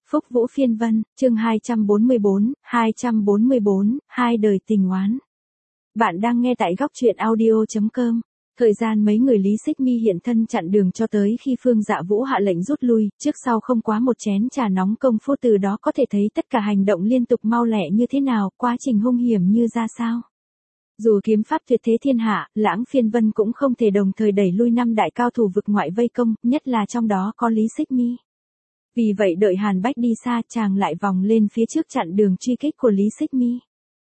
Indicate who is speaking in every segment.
Speaker 1: Phúc Vũ Phiên Vân, chương 244, hai đời tình oán. Bạn đang nghe tại góc truyện audio.com. Thời gian mấy người Lý Xích Mi hiện thân chặn đường cho tới khi Phương Dạ Vũ hạ lệnh rút lui, trước sau không quá một chén trà nóng công phu, từ đó có thể thấy tất cả hành động liên tục mau lẹ như thế nào, quá trình hung hiểm như ra sao. Dù kiếm pháp tuyệt thế thiên hạ, Lãng Phiên Vân cũng không thể đồng thời đẩy lui 5 đại cao thủ vực ngoại vây công, nhất là trong đó có Lý Xích Mi. Vì vậy đợi Hàn Bách đi xa, chàng lại vòng lên phía trước chặn đường truy kích của Lý Xích Mi.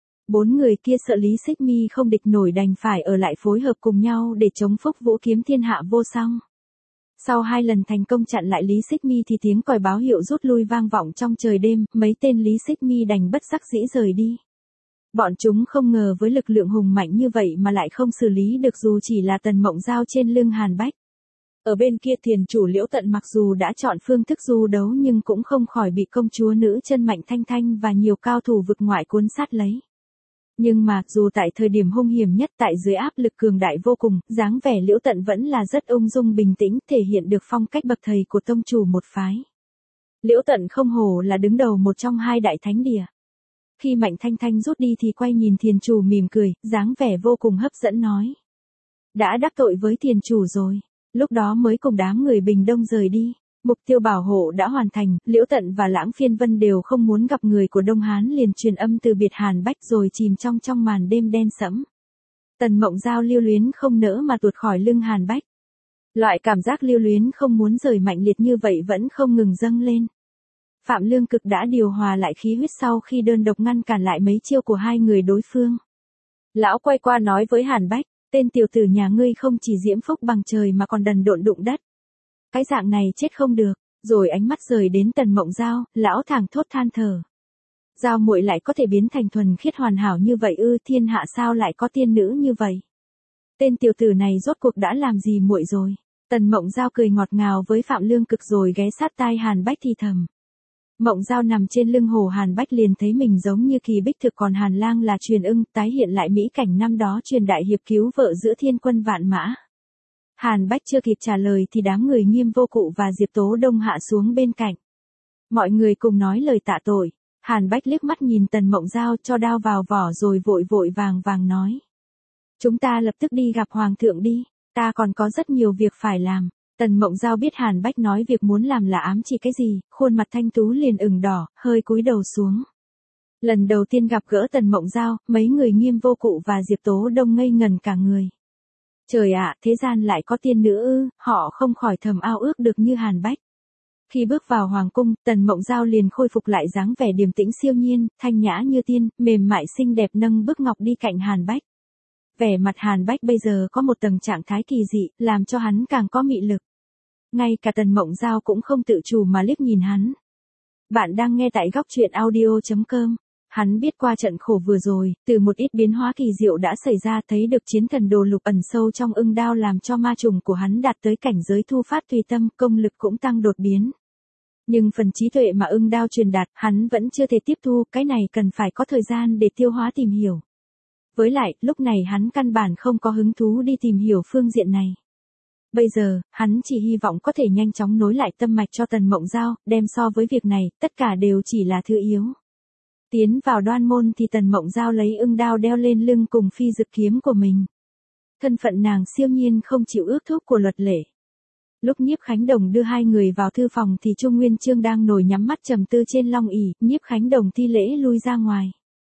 Speaker 1: 4 người kia sợ Lý Xích Mi không địch nổi đành phải ở lại phối hợp cùng nhau để chống Phúc Vũ kiếm thiên hạ vô song. Sau 2 lần thành công chặn lại Lý Xích Mi thì tiếng còi báo hiệu rút lui vang vọng trong trời đêm, mấy tên Lý Xích Mi đành bất đắc dĩ rời đi. Bọn chúng không ngờ với lực lượng hùng mạnh như vậy mà lại không xử lý được dù chỉ là Tần Mộng Giao trên lưng Hàn Bách. Ở bên kia Thiền chủ Liễu Tận mặc dù đã chọn phương thức du đấu nhưng cũng không khỏi bị công chúa nữ chân Mạnh Thanh Thanh và nhiều cao thủ vực ngoại cuốn sát lấy. Nhưng mà, dù tại thời điểm hung hiểm nhất, tại dưới áp lực cường đại vô cùng, dáng vẻ Liễu Tận vẫn là rất ung dung bình tĩnh, thể hiện được phong cách bậc thầy của tông chủ một phái. Liễu Tận không hổ là đứng đầu một trong 2 đại thánh địa. Khi Mạnh Thanh Thanh rút đi thì quay nhìn Thiền chủ mỉm cười, dáng vẻ vô cùng hấp dẫn nói: đã đắc tội với Thiền chủ rồi. Lúc đó mới cùng đám người Bình Đông rời đi. Mục tiêu bảo hộ đã hoàn thành, Liễu Tận và Lãng Phiên Vân đều không muốn gặp người của Đông Hán, liền truyền âm từ biệt Hàn Bách rồi chìm trong màn đêm đen sẫm. Tần Mộng Giao lưu luyến không nỡ mà tuột khỏi lưng Hàn Bách. Loại cảm giác lưu luyến không muốn rời mạnh liệt như vậy vẫn không ngừng dâng lên. Phạm Lương Cực đã điều hòa lại khí huyết sau khi đơn độc ngăn cản lại mấy chiêu của 2 người đối phương. Lão quay qua nói với Hàn Bách: tên tiểu tử nhà ngươi không chỉ diễm phúc bằng trời mà còn đần độn đụng đất. Cái dạng này chết không được. Rồi ánh mắt rời đến Tần Mộng Giao, lão thẳng thốt than thở. Giao muội lại có thể biến thành thuần khiết hoàn hảo như vậy ư? Thiên hạ sao lại có tiên nữ như vậy? Tên tiểu tử này rốt cuộc đã làm gì muội rồi? Tần Mộng Giao cười ngọt ngào với Phạm Lương Cực rồi ghé sát tai Hàn Bách thì thầm. Mộng Giao nằm trên lưng hồ Hàn Bách liền thấy mình giống như kỳ bích thực, còn Hàn Lang là Truyền Ưng, tái hiện lại mỹ cảnh năm đó truyền đại hiệp cứu vợ giữa thiên quân vạn mã. Hàn Bách chưa kịp trả lời thì đám người Nghiêm Vô Cụ và Diệp Tố Đông hạ xuống bên cạnh. Mọi người cùng nói lời tạ tội. Hàn Bách liếc mắt nhìn Tần Mộng Giao cho đao vào vỏ rồi vội vàng nói: chúng ta lập tức đi gặp Hoàng thượng đi, ta còn có rất nhiều việc phải làm. Tần Mộng Giao biết Hàn Bách nói việc muốn làm là ám chỉ cái gì, khuôn mặt thanh tú liền ửng đỏ, hơi cúi đầu xuống. Lần đầu tiên gặp gỡ Tần Mộng Giao, mấy người Nghiêm Vô Cụ và Diệp Tố Đông ngây ngẩn cả người. Trời ạ, thế gian lại có tiên nữ ư? Họ không khỏi thầm ao ước được như Hàn Bách. Khi bước vào hoàng cung, Tần Mộng Giao liền khôi phục lại dáng vẻ điềm tĩnh siêu nhiên, thanh nhã như tiên, mềm mại xinh đẹp nâng bước ngọc đi cạnh Hàn Bách. Vẻ mặt Hàn Bách bây giờ có một tầng trạng thái kỳ dị, làm cho hắn càng có mị lực. Ngay cả Tần Mộng Giao cũng không tự chủ mà liếc nhìn hắn. Bạn đang nghe tại góc truyện audio.com. Hắn biết qua trận khổ vừa rồi, từ một ít biến hóa kỳ diệu đã xảy ra, thấy được chiến thần đồ lục ẩn sâu trong ưng đao làm cho ma trùng của hắn đạt tới cảnh giới thu phát tùy tâm, công lực cũng tăng đột biến. Nhưng phần trí tuệ mà ưng đao truyền đạt, hắn vẫn chưa thể tiếp thu, cái này cần phải có thời gian để tiêu hóa tìm hiểu. Với lại, lúc này hắn căn bản không có hứng thú đi tìm hiểu phương diện này. Bây giờ, hắn chỉ hy vọng có thể nhanh chóng nối lại tâm mạch cho Tần Mộng Giao, đem so với việc này, tất cả đều chỉ là thứ yếu. Tiến vào đoan môn thì Tần Mộng Giao lấy ưng đao đeo lên lưng cùng phi dực kiếm của mình. Thân phận nàng siêu nhiên không chịu ước thúc của luật lệ. Lúc Nhiếp Khánh Đồng đưa 2 người vào thư phòng thì Trung Nguyên Chương đang ngồi nhắm mắt trầm tư trên long ỷ, Nhiếp Khánh Đồng thi lễ lui ra ngoài.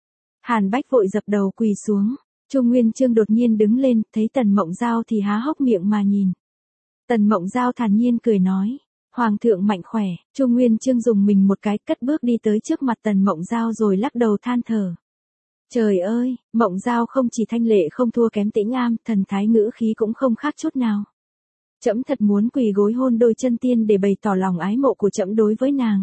Speaker 1: Hàn Bách vội dập đầu quỳ xuống. Trung Nguyên Chương đột nhiên đứng lên, thấy Tần Mộng Giao thì há hốc miệng mà nhìn. Tần Mộng Giao thản nhiên cười nói: Hoàng thượng mạnh khỏe. Trung Nguyên Chương dùng mình một cái, cất bước đi tới trước mặt Tần Mộng Giao rồi lắc đầu than thở. Trời ơi, Mộng Giao không chỉ thanh lệ không thua kém Tĩnh Am, thần thái ngữ khí cũng không khác chút nào. Trẫm thật muốn quỳ gối hôn đôi chân tiên để bày tỏ lòng ái mộ của trẫm đối với nàng.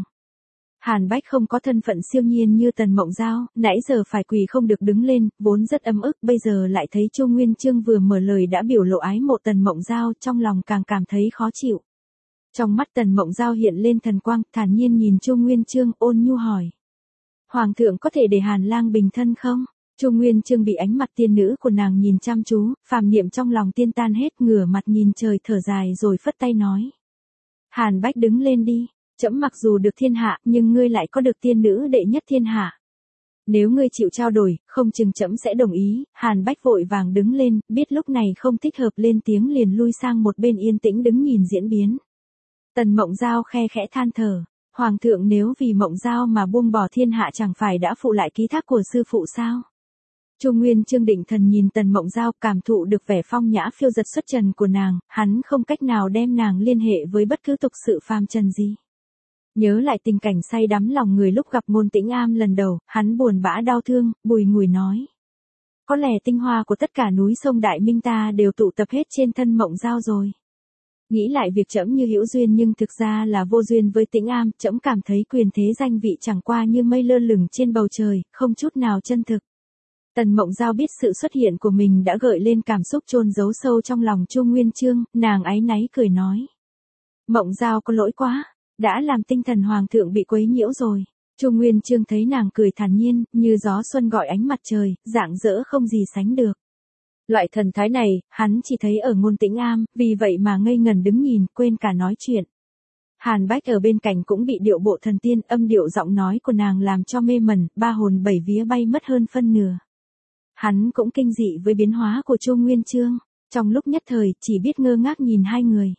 Speaker 1: Hàn Bách không có thân phận siêu nhiên như Tần Mộng Giao, nãy giờ phải quỳ không được đứng lên, vốn rất ấm ức, bây giờ lại thấy Trung Nguyên Chương vừa mở lời đã biểu lộ ái mộ Tần Mộng Giao, trong lòng càng cảm thấy khó chịu. Trong mắt Tần Mộng Giao hiện lên thần quang, thản nhiên nhìn Trung Nguyên Chương, ôn nhu hỏi: Hoàng thượng có thể để Hàn Lang bình thân không? Trung Nguyên Chương bị ánh mặt tiên nữ của nàng nhìn chăm chú, phàm niệm trong lòng tiên tan hết, ngửa mặt nhìn trời thở dài rồi phất tay nói: Hàn Bách đứng lên đi. Trẫm mặc dù được thiên hạ, nhưng ngươi lại có được tiên nữ đệ nhất thiên hạ. Nếu ngươi chịu trao đổi, không chừng trẫm sẽ đồng ý. Hàn Bách vội vàng đứng lên, biết lúc này không thích hợp lên tiếng liền lui sang một bên yên tĩnh đứng nhìn diễn biến. Tần Mộng Giao khe khẽ than thở. Hoàng thượng nếu vì Mộng Giao mà buông bỏ thiên hạ chẳng phải đã phụ lại ký thác của sư phụ sao? Chu Nguyên Chương định thần nhìn Tần Mộng Giao, cảm thụ được vẻ phong nhã phiêu dật xuất trần của nàng, hắn không cách nào đem nàng liên hệ với bất cứ tục sự phàm trần gì. Nhớ lại tình cảnh say đắm lòng người lúc gặp Ngôn Tĩnh Am lần đầu, hắn buồn bã đau thương, bùi ngùi nói. Có lẽ tinh hoa của tất cả núi sông Đại Minh ta đều tụ tập hết trên thân Mộng Giao rồi. Nghĩ lại việc trẫm như hữu duyên nhưng thực ra là vô duyên với Tĩnh Am, trẫm cảm thấy quyền thế danh vị chẳng qua như mây lơ lửng trên bầu trời, không chút nào chân thực. Tần Mộng Giao biết sự xuất hiện của mình đã gợi lên cảm xúc chôn giấu sâu trong lòng Chu Nguyên Chương, nàng áy náy cười nói. Mộng Giao có lỗi quá, đã làm tinh thần hoàng thượng bị quấy nhiễu rồi. Chu Nguyên Chương thấy nàng cười thản nhiên, như gió xuân gọi ánh mặt trời, rạng rỡ không gì sánh được. Loại thần thái này, hắn chỉ thấy ở Ngôn Tĩnh Am, vì vậy mà ngây ngần đứng nhìn, quên cả nói chuyện. Hàn Bách ở bên cạnh cũng bị điệu bộ thần tiên, âm điệu giọng nói của nàng làm cho mê mẩn, ba hồn bảy vía bay mất hơn phân nửa. Hắn cũng kinh dị với biến hóa của Chu Nguyên Chương, trong lúc nhất thời chỉ biết ngơ ngác nhìn hai người.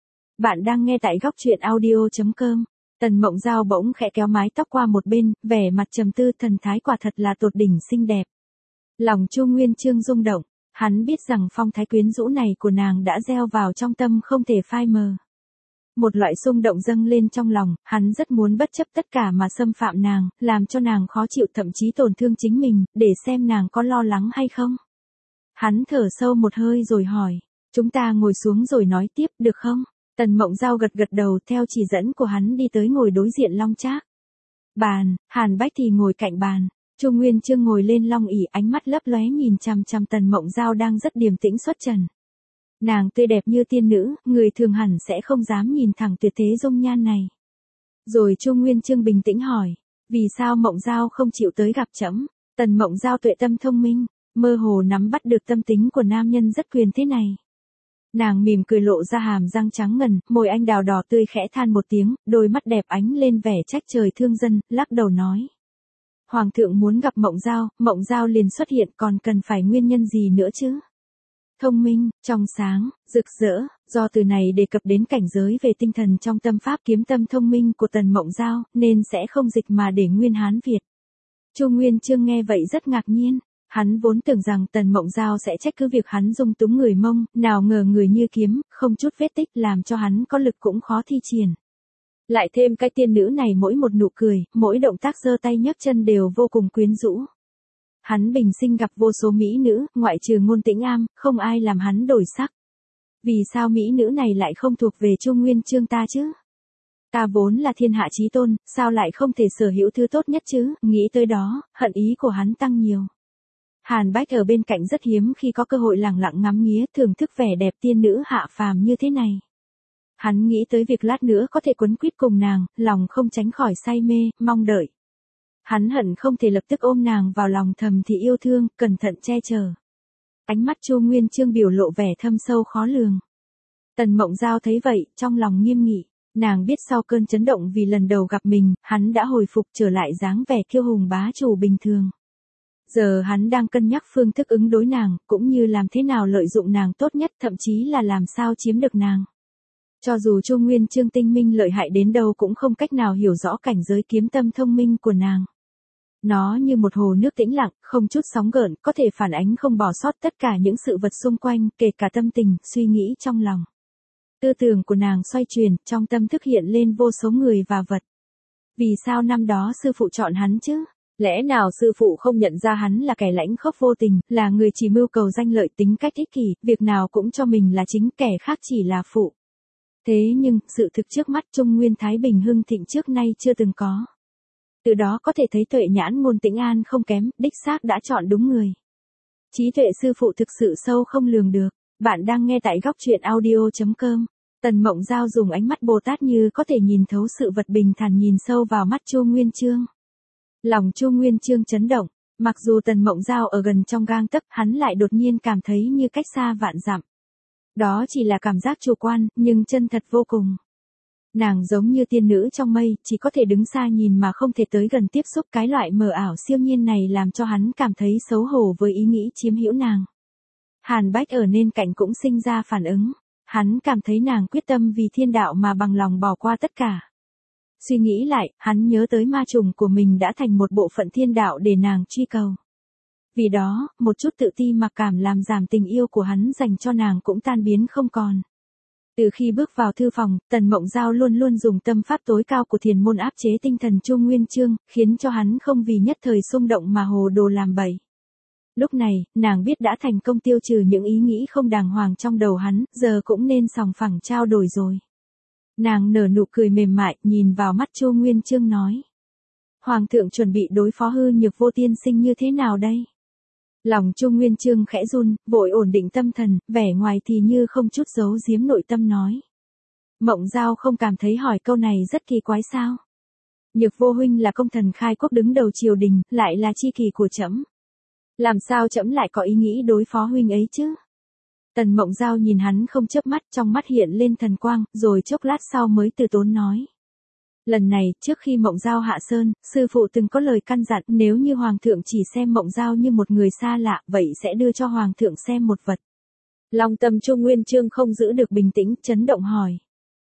Speaker 1: Bạn đang nghe tại góc truyện audio.com. Tần Mộng Giao bỗng khẽ kéo mái tóc qua một bên, vẻ mặt trầm tư, thần thái quả thật là tột đỉnh xinh đẹp. Lòng Chu Nguyên Chương rung động, hắn biết rằng phong thái quyến rũ này của nàng đã gieo vào trong tâm không thể phai mờ. Một loại xung động dâng lên trong lòng, hắn rất muốn bất chấp tất cả mà xâm phạm nàng, làm cho nàng khó chịu thậm chí tổn thương chính mình, để xem nàng có lo lắng hay không. Hắn thở sâu một hơi rồi hỏi, chúng ta ngồi xuống rồi nói tiếp được không? Tần Mộng Giao gật gật đầu theo chỉ dẫn của hắn đi tới ngồi đối diện Long Trác. Bàn, Hàn Bách thì ngồi cạnh bàn, Chu Nguyên Chương ngồi lên long ỷ, ánh mắt lấp lóe nhìn chằm chằm Tần Mộng Giao đang rất điềm tĩnh xuất trần. Nàng tươi đẹp như tiên nữ, người thường hẳn sẽ không dám nhìn thẳng tuyệt thế dung nhan này. Rồi Chu Nguyên Chương bình tĩnh hỏi, vì sao Mộng Giao không chịu tới gặp trẫm? Tần Mộng Giao tuệ tâm thông minh, mơ hồ nắm bắt được tâm tính của nam nhân rất quyền thế này. Nàng mỉm cười lộ ra hàm răng trắng ngần, môi anh đào đỏ tươi khẽ than một tiếng, đôi mắt đẹp ánh lên vẻ trách trời thương dân, lắc đầu nói. Hoàng thượng muốn gặp Mộng Giao liền xuất hiện, còn cần phải nguyên nhân gì nữa chứ? Thông minh, trong sáng, rực rỡ, do từ này đề cập đến cảnh giới về tinh thần trong tâm pháp kiếm tâm thông minh của Tần Mộng Giao, nên sẽ không dịch mà để nguyên Hán Việt. Chu Nguyên Chương nghe vậy rất ngạc nhiên. Hắn vốn tưởng rằng Tần Mộng Giao sẽ trách cứ việc hắn dung túng người Mông, nào ngờ người như kiếm, không chút vết tích làm cho hắn có lực cũng khó thi triển. Lại thêm cái tiên nữ này mỗi một nụ cười, mỗi động tác giơ tay nhấc chân đều vô cùng quyến rũ. Hắn bình sinh gặp vô số mỹ nữ, ngoại trừ Ngôn Tĩnh Am, không ai làm hắn đổi sắc. Vì sao mỹ nữ này lại không thuộc về Chu Nguyên Chương ta chứ? Ta vốn là thiên hạ chí tôn, sao lại không thể sở hữu thứ tốt nhất chứ? Nghĩ tới đó, hận ý của hắn tăng nhiều. Hàn Bách ở bên cạnh rất hiếm khi có cơ hội lẳng lặng ngắm nghía thưởng thức vẻ đẹp tiên nữ hạ phàm như thế này. Hắn nghĩ tới việc lát nữa có thể quấn quýt cùng nàng, lòng không tránh khỏi say mê, mong đợi. Hắn hận không thể lập tức ôm nàng vào lòng thầm thì yêu thương, cẩn thận che chở. Ánh mắt Chu Nguyên Chương biểu lộ vẻ thâm sâu khó lường. Tần Mộng Giao thấy vậy, trong lòng nghiêm nghị, nàng biết sau cơn chấn động vì lần đầu gặp mình, hắn đã hồi phục trở lại dáng vẻ kiêu hùng bá chủ bình thường. Giờ hắn đang cân nhắc phương thức ứng đối nàng, cũng như làm thế nào lợi dụng nàng tốt nhất, thậm chí là làm sao chiếm được nàng. Cho dù Chu Nguyên Chương tinh minh lợi hại đến đâu cũng không cách nào hiểu rõ cảnh giới kiếm tâm thông minh của nàng. Nó như một hồ nước tĩnh lặng, không chút sóng gợn, có thể phản ánh không bỏ sót tất cả những sự vật xung quanh, kể cả tâm tình, suy nghĩ trong lòng. Tư tưởng của nàng xoay chuyển, trong tâm thức hiện lên vô số người và vật. Vì sao năm đó sư phụ chọn hắn chứ? Lẽ nào sư phụ không nhận ra hắn là kẻ lãnh khốc vô tình, là người chỉ mưu cầu danh lợi, tính cách ích kỷ, việc nào cũng cho mình là chính, kẻ khác chỉ là phụ. Thế nhưng, sự thực trước mắt Trung Nguyên Thái Bình hưng thịnh trước nay chưa từng có. Từ đó có thể thấy tuệ nhãn Ngôn Tĩnh An không kém, đích xác đã chọn đúng người. Trí tuệ sư phụ thực sự sâu không lường được. Bạn đang nghe tại góc truyện audio.com. Tần Mộng Giao dùng ánh mắt Bồ Tát như có thể nhìn thấu sự vật bình thản nhìn sâu vào mắt Chu Nguyên Chương. Lòng Chu Nguyên Chương chấn động, mặc dù Tần Mộng Giao ở gần trong gang tấc, hắn lại đột nhiên cảm thấy như cách xa vạn dặm. Đó chỉ là cảm giác chủ quan, nhưng chân thật vô cùng. Nàng giống như tiên nữ trong mây, chỉ có thể đứng xa nhìn mà không thể tới gần tiếp xúc. Cái loại mờ ảo siêu nhiên này làm cho hắn cảm thấy xấu hổ với ý nghĩ chiếm hữu nàng. Hàn Bách ở bên cạnh cũng sinh ra phản ứng. Hắn cảm thấy nàng quyết tâm vì thiên đạo mà bằng lòng bỏ qua tất cả. Suy nghĩ lại, hắn nhớ tới ma trùng của mình đã thành một bộ phận thiên đạo để nàng truy cầu. Vì đó, một chút tự ti mặc cảm làm giảm tình yêu của hắn dành cho nàng cũng tan biến không còn. Từ khi bước vào thư phòng, Tần Mộng Giao luôn luôn dùng tâm pháp tối cao của thiền môn áp chế tinh thần Chu Nguyên Chương, khiến cho hắn không vì nhất thời xung động mà hồ đồ làm bậy. Lúc này, nàng biết đã thành công tiêu trừ những ý nghĩ không đàng hoàng trong đầu hắn, giờ cũng nên sòng phẳng trao đổi rồi. Nàng nở nụ cười mềm mại, nhìn vào mắt Chu Nguyên Chương nói. Hoàng thượng chuẩn bị đối phó hư nhược vô tiên sinh như thế nào đây? Lòng Chu Nguyên Chương khẽ run, vội ổn định tâm thần, vẻ ngoài thì như không chút giấu giếm nội tâm nói. Mộng Giao không cảm thấy hỏi câu này rất kỳ quái sao? Nhược vô huynh là công thần khai quốc đứng đầu triều đình, lại là chi kỷ của trẫm. Làm sao trẫm lại có ý nghĩ đối phó huynh ấy chứ? Tần Mộng Giao nhìn hắn không chớp mắt, trong mắt hiện lên thần quang, rồi chốc lát sau mới từ tốn nói. Lần này, trước khi Mộng Giao hạ sơn, sư phụ từng có lời căn dặn, nếu như Hoàng thượng chỉ xem Mộng Giao như một người xa lạ, vậy sẽ đưa cho Hoàng thượng xem một vật. Long tâm Chu Nguyên Chương không giữ được bình tĩnh, chấn động hỏi.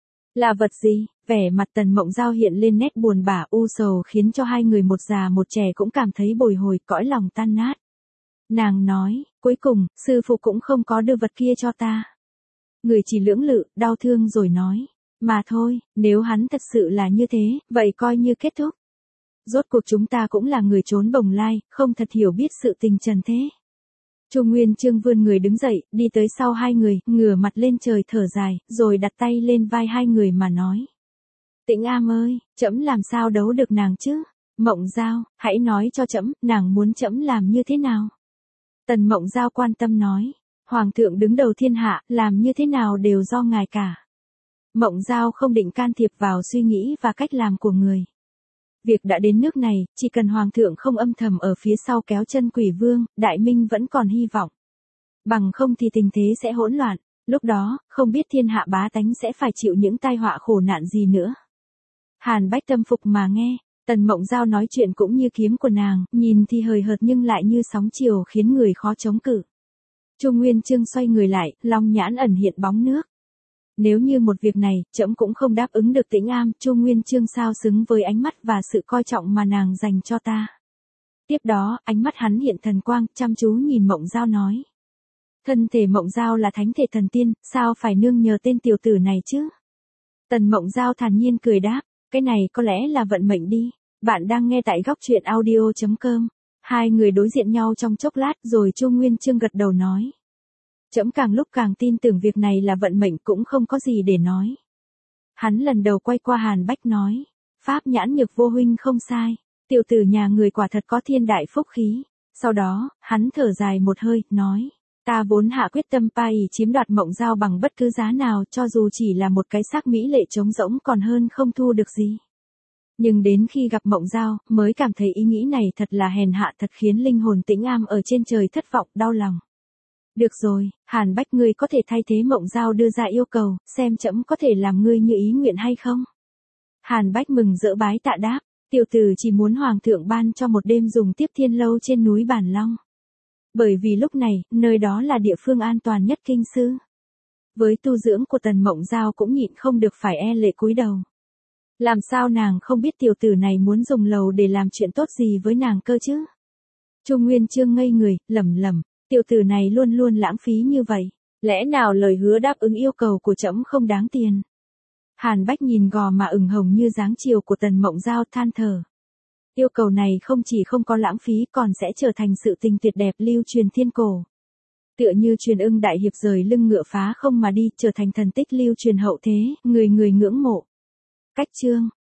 Speaker 1: Là vật gì? Vẻ mặt Tần Mộng Giao hiện lên nét buồn bã u sầu khiến cho hai người một già một trẻ cũng cảm thấy bồi hồi, cõi lòng tan nát. Nàng nói, cuối cùng, sư phụ cũng không có đưa vật kia cho ta. Người chỉ lưỡng lự, đau thương rồi nói. Mà thôi, nếu hắn thật sự là như thế, vậy coi như kết thúc. Rốt cuộc chúng ta cũng là người trốn bồng lai, không thật hiểu biết sự tình trần thế. Chu Nguyên Chương vươn người đứng dậy, đi tới sau hai người, ngửa mặt lên trời thở dài, rồi đặt tay lên vai hai người mà nói. Tĩnh Am ơi, trẫm làm sao đấu được nàng chứ? Mộng Giao, hãy nói cho trẫm, nàng muốn trẫm làm như thế nào? Tần Mộng Giao quan tâm nói. Hoàng thượng đứng đầu thiên hạ, làm như thế nào đều do ngài cả. Mộng Giao không định can thiệp vào suy nghĩ và cách làm của người. Việc đã đến nước này, chỉ cần Hoàng thượng không âm thầm ở phía sau kéo chân Quỷ Vương, Đại Minh vẫn còn hy vọng. Bằng không thì tình thế sẽ hỗn loạn, lúc đó, không biết thiên hạ bá tánh sẽ phải chịu những tai họa khổ nạn gì nữa. Hàn Bách tâm phục mà nghe, Tần Mộng Giao nói chuyện cũng như kiếm của nàng, nhìn thì hời hợt nhưng lại như sóng chiều khiến người khó chống cự. Chu Nguyên Chương xoay người lại, long nhãn ẩn hiện bóng nước. Nếu như một việc này, trẫm cũng không đáp ứng được Tĩnh Am, Chu Nguyên Chương sao xứng với ánh mắt và sự coi trọng mà nàng dành cho ta. Tiếp đó, ánh mắt hắn hiện thần quang, chăm chú nhìn Mộng Giao nói. Thân thể Mộng Giao là thánh thể thần tiên, sao phải nương nhờ tên tiểu tử này chứ? Tần Mộng Giao thản nhiên cười đáp, cái này có lẽ là vận mệnh đi. Bạn đang nghe tại góc truyện audio.com. Hai người đối diện nhau trong chốc lát rồi Chu Nguyên Chương gật đầu nói. Trẫm càng lúc càng tin tưởng việc này là vận mệnh cũng không có gì để nói. Hắn lần đầu quay qua Hàn Bách nói. Pháp nhãn Nhược vô huynh không sai. Tiểu tử nhà người quả thật có thiên đại phúc khí. Sau đó, hắn thở dài một hơi, nói. Ta vốn hạ quyết tâm chiếm đoạt Mộng Giao bằng bất cứ giá nào cho dù chỉ là một cái xác mỹ lệ trống rỗng còn hơn không thu được gì. Nhưng đến khi gặp Mộng Giao, mới cảm thấy ý nghĩ này thật là hèn hạ thật khiến linh hồn Tĩnh Am ở trên trời thất vọng, đau lòng. Được rồi, Hàn Bách ngươi có thể thay thế Mộng Giao đưa ra yêu cầu, xem trẫm có thể làm ngươi như ý nguyện hay không? Hàn Bách mừng rỡ bái tạ đáp, tiểu tử chỉ muốn Hoàng thượng ban cho một đêm dùng tiếp thiên lâu trên núi Bản Long. Bởi vì lúc này, nơi đó là địa phương an toàn nhất kinh sư. Với tu dưỡng của Tần Mộng Giao cũng nhịn không được phải e lệ cúi đầu. Làm sao nàng không biết tiểu tử này muốn dùng lầu để làm chuyện tốt gì với nàng cơ chứ? Chu Nguyên Chương ngây người, lẩm lẩm, tiểu tử này luôn luôn lãng phí như vậy, lẽ nào lời hứa đáp ứng yêu cầu của trẫm không đáng tiền? Hàn Bách nhìn gò mà ửng hồng như dáng chiều của Tần Mộng Giao than thở. Yêu cầu này không chỉ không có lãng phí còn sẽ trở thành sự tình tuyệt đẹp lưu truyền thiên cổ. Tựa như truyền ưng đại hiệp rời lưng ngựa phá không mà đi, trở thành thần tích lưu truyền hậu thế, người người ngưỡng mộ. Cách chương